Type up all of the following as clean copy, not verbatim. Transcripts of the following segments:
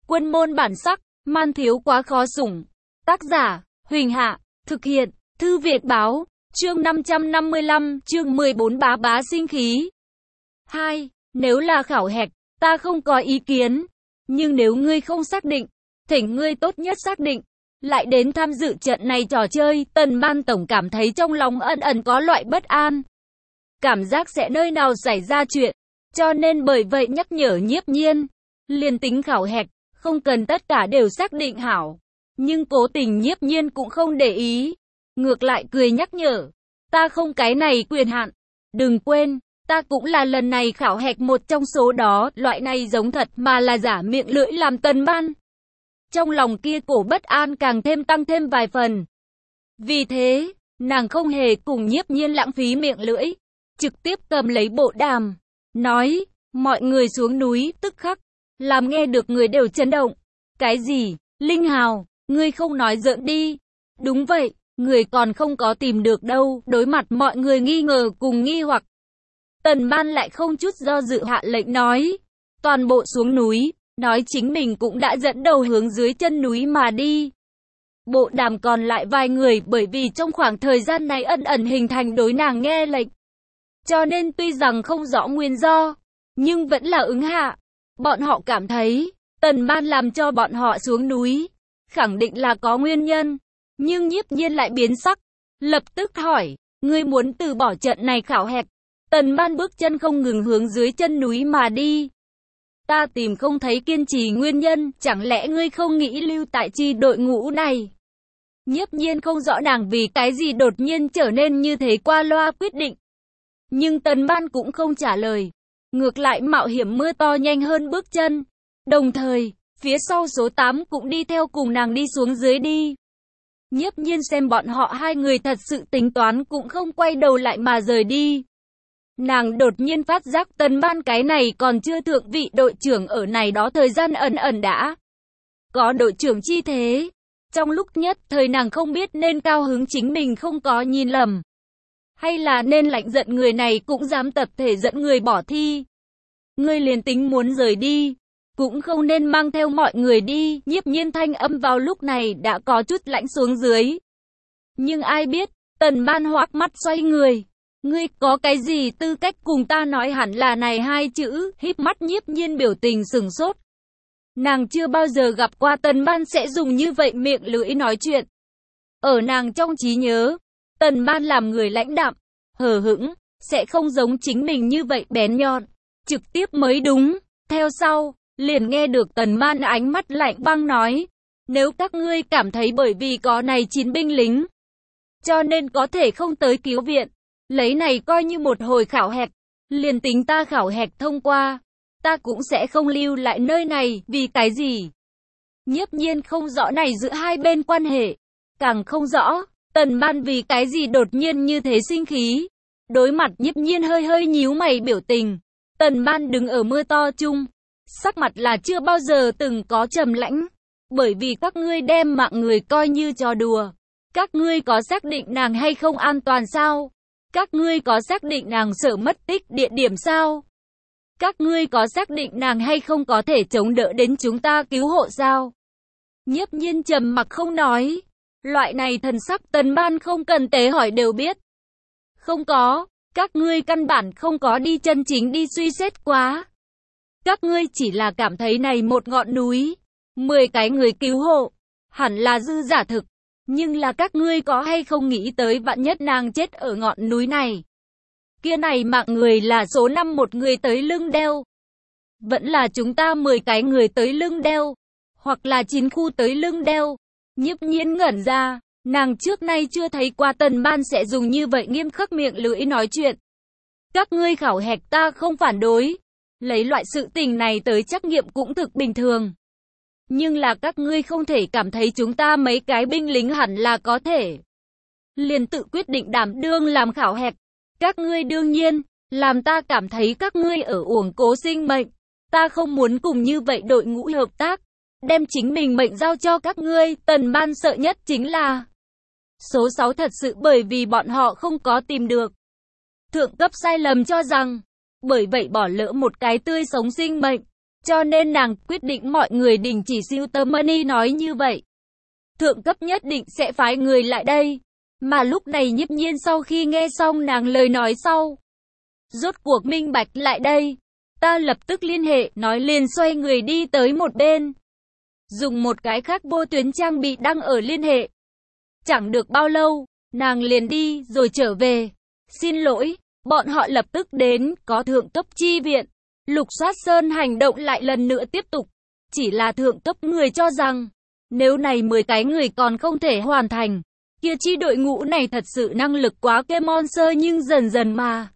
Quân môn bản sắc, man thiếu quá khó sủng. Tác giả, Huỳnh Hạ, thực hiện, Thư Viện Báo, chương 555, chương 14 bá bá sinh khí. 2. Nếu là khảo hạch, ta không có ý kiến. Nhưng nếu ngươi không xác định, thỉnh ngươi tốt nhất xác định. Lại đến tham dự trận này trò chơi, Tần Ban Tổng cảm thấy trong lòng ẩn ẩn có loại bất an. Cảm giác sẽ nơi nào xảy ra chuyện. Cho nên bởi vậy nhắc nhở Nhiếp Nhiên. Liền tính khảo hạch, không cần tất cả đều xác định hảo. Nhưng cố tình Nhiếp Nhiên cũng không để ý. Ngược lại cười nhắc nhở. Ta không cái này quyền hạn. Đừng quên, ta cũng là lần này khảo hạch một trong số đó. Loại này giống thật mà là giả miệng lưỡi làm Tần Ban. Trong lòng kia cổ bất an càng thêm tăng thêm vài phần. Vì thế, nàng không hề cùng Nhiếp Nhiên lãng phí miệng lưỡi. Trực tiếp cầm lấy bộ đàm. Nói, mọi người xuống núi, tức khắc. Làm nghe được người đều chấn động. Cái gì? Linh Hào, ngươi không nói giỡn đi. Đúng vậy, người còn không có tìm được đâu. Đối mặt mọi người nghi ngờ cùng nghi hoặc. Tần Ban lại không chút do dự hạ lệnh nói. Toàn bộ xuống núi, nói chính mình cũng đã dẫn đầu hướng dưới chân núi mà đi. Bộ đàm còn lại vài người bởi vì trong khoảng thời gian này ẩn ẩn hình thành đối nàng nghe lệnh. Cho nên tuy rằng không rõ nguyên do, nhưng vẫn là ứng hạ. Bọn họ cảm thấy, Tần Ban làm cho bọn họ xuống núi, khẳng định là có nguyên nhân. Nhưng Nhiếp Nhiên lại biến sắc, lập tức hỏi, ngươi muốn từ bỏ trận này khảo hạch. Tần Ban bước chân không ngừng hướng dưới chân núi mà đi. Ta tìm không thấy kiên trì nguyên nhân, chẳng lẽ ngươi không nghĩ lưu tại chi đội ngũ này? Nhiếp Nhiên không rõ nàng vì cái gì đột nhiên trở nên như thế qua loa quyết định. Nhưng Tần Ban cũng không trả lời. Ngược lại mạo hiểm mưa to nhanh hơn bước chân. Đồng thời, phía sau số 8 cũng đi theo cùng nàng đi xuống dưới đi. Nhiếp Nhiên xem bọn họ hai người thật sự tính toán cũng không quay đầu lại mà rời đi. Nàng đột nhiên phát giác Tần Ban cái này còn chưa thượng vị đội trưởng ở này đó thời gian ẩn ẩn đã có đội trưởng chi thế. Trong lúc nhất thời nàng không biết nên cao hứng chính mình không có nhìn lầm. Hay là nên lạnh giận người này cũng dám tập thể dẫn người bỏ thi. Ngươi liền tính muốn rời đi, cũng không nên mang theo mọi người đi. Nhiếp Nhiên thanh âm vào lúc này đã có chút lãnh xuống dưới. Nhưng ai biết, Tần Ban hoắc mắt xoay người. Ngươi có cái gì tư cách cùng ta nói hẳn là này hai chữ, híp mắt Nhiếp Nhiên biểu tình sửng sốt. Nàng chưa bao giờ gặp qua Tần Ban sẽ dùng như vậy miệng lưỡi nói chuyện. Ở nàng trong trí nhớ, Tần Ban làm người lãnh đạm, hờ hững, sẽ không giống chính mình như vậy bén nhọn, trực tiếp mới đúng. Theo sau, liền nghe được Tần Ban ánh mắt lạnh băng nói, nếu các ngươi cảm thấy bởi vì có này 9 binh lính, cho nên có thể không tới cứu viện, lấy này coi như một hồi khảo hạch, liền tính ta khảo hạch thông qua, ta cũng sẽ không lưu lại nơi này, vì cái gì? Nhiếp Nhiên không rõ này giữa hai bên quan hệ, càng không rõ, Tần Ban vì cái gì đột nhiên như thế sinh khí. Đối mặt Nhiếp Nhiên hơi hơi nhíu mày biểu tình, Tần Ban đứng ở mưa to chung, sắc mặt là chưa bao giờ từng có trầm lãnh, bởi vì các ngươi đem mạng người coi như trò đùa. Các ngươi có xác định nàng hay không an toàn sao? Các ngươi có xác định nàng sợ mất tích địa điểm sao? Các ngươi có xác định nàng hay không có thể chống đỡ đến chúng ta cứu hộ sao? Nhiếp Nhiên trầm mặc không nói. Loại này thần sắc Tần Ban không cần tế hỏi đều biết. Không có, các ngươi căn bản không có đi chân chính đi suy xét quá. Các ngươi chỉ là cảm thấy này một ngọn núi, 10 cái người cứu hộ, hẳn là dư giả thực. Nhưng là các ngươi có hay không nghĩ tới vạn nhất nàng chết ở ngọn núi này? Kia này mạng người là số 5 một người tới lưng đeo. Vẫn là chúng ta 10 cái người tới lưng đeo. Hoặc là 9 khu tới lưng đeo. Nhiếp Nhiên ngẩn ra, nàng trước nay chưa thấy qua Tần Ban sẽ dùng như vậy nghiêm khắc miệng lưỡi nói chuyện. Các ngươi khảo hạch ta không phản đối. Lấy loại sự tình này tới trắc nghiệm cũng thực bình thường. Nhưng là các ngươi không thể cảm thấy chúng ta mấy cái binh lính hẳn là có thể liền tự quyết định đảm đương làm khảo hạch. Các ngươi đương nhiên, làm ta cảm thấy các ngươi ở uổng cố sinh mệnh. Ta không muốn cùng như vậy đội ngũ hợp tác, đem chính mình mệnh giao cho các ngươi. Tần Ban sợ nhất chính là số 6 thật sự bởi vì bọn họ không có tìm được thượng cấp sai lầm cho rằng, bởi vậy bỏ lỡ một cái tươi sống sinh mệnh. cho nên nàng quyết định mọi người đình chỉ sưu tầm. Money nói như vậy, thượng cấp nhất định sẽ phái người lại đây. Mà lúc này Nhiếp Nhiên sau khi nghe xong nàng lời nói sau, rốt cuộc minh bạch lại đây. Ta lập tức liên hệ, nói liền xoay người đi tới một bên. Dùng một cái khác vô tuyến trang bị đăng ở liên hệ. Chẳng được bao lâu, nàng liền đi rồi trở về. Xin lỗi, bọn họ lập tức đến, có thượng cấp chi viện. Lục soát sơn hành động lại lần nữa tiếp tục. Chỉ là thượng cấp người cho rằng, nếu này 10 cái người còn không thể hoàn thành, kia chi đội ngũ này thật sự năng lực quá kém monster. Nhưng dần dần mà,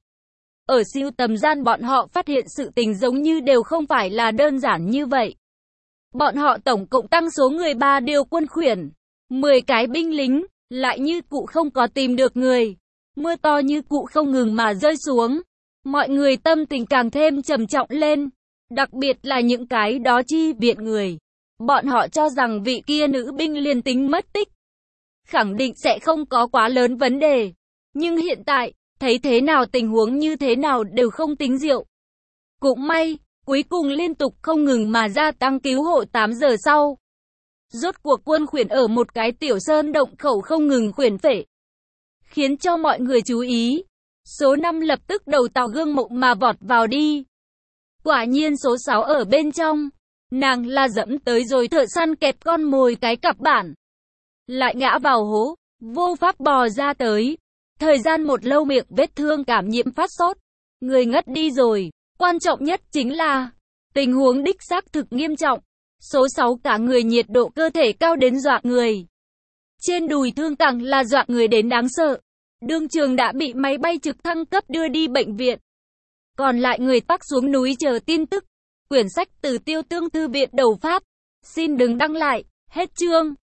ở siêu tầm gian bọn họ phát hiện sự tình giống như đều không phải là đơn giản như vậy. Bọn họ tổng cộng tăng số người 3 điều quân khuyển, 10 cái binh lính, lại như cụ không có tìm được người. Mưa to như cụ không ngừng mà rơi xuống. Mọi người tâm tình càng thêm trầm trọng lên, đặc biệt là những cái đó chi viện người. Bọn họ cho rằng vị kia nữ binh liền tính mất tích, khẳng định sẽ không có quá lớn vấn đề. Nhưng hiện tại, thấy thế nào tình huống như thế nào đều không tính diệu. Cũng may, cuối cùng liên tục không ngừng mà gia tăng cứu hộ 8 giờ sau. Rốt cuộc quân khuyển ở một cái tiểu sơn động khẩu không ngừng khuyển phệ, khiến cho mọi người chú ý. Số 5 lập tức đầu tàu gương mộng mà vọt vào đi. Quả nhiên số 6 ở bên trong. Nàng là dẫm tới rồi thợ săn kẹp con mồi cái cặp bản, lại ngã vào hố, vô pháp bò ra tới. Thời gian một lâu miệng vết thương cảm nhiễm phát sốt, người ngất đi rồi. Quan trọng nhất chính là, tình huống đích xác thực nghiêm trọng. Số 6 cả người nhiệt độ cơ thể cao đến dọa người. Trên đùi thương càng là dọa người đến đáng sợ. Đương trường đã bị máy bay trực thăng cấp đưa đi bệnh viện. Còn lại người tắc xuống núi chờ tin tức. Quyển sách từ Tiêu Tương Thư viện đầu phát. Xin đừng đăng lại. Hết chương.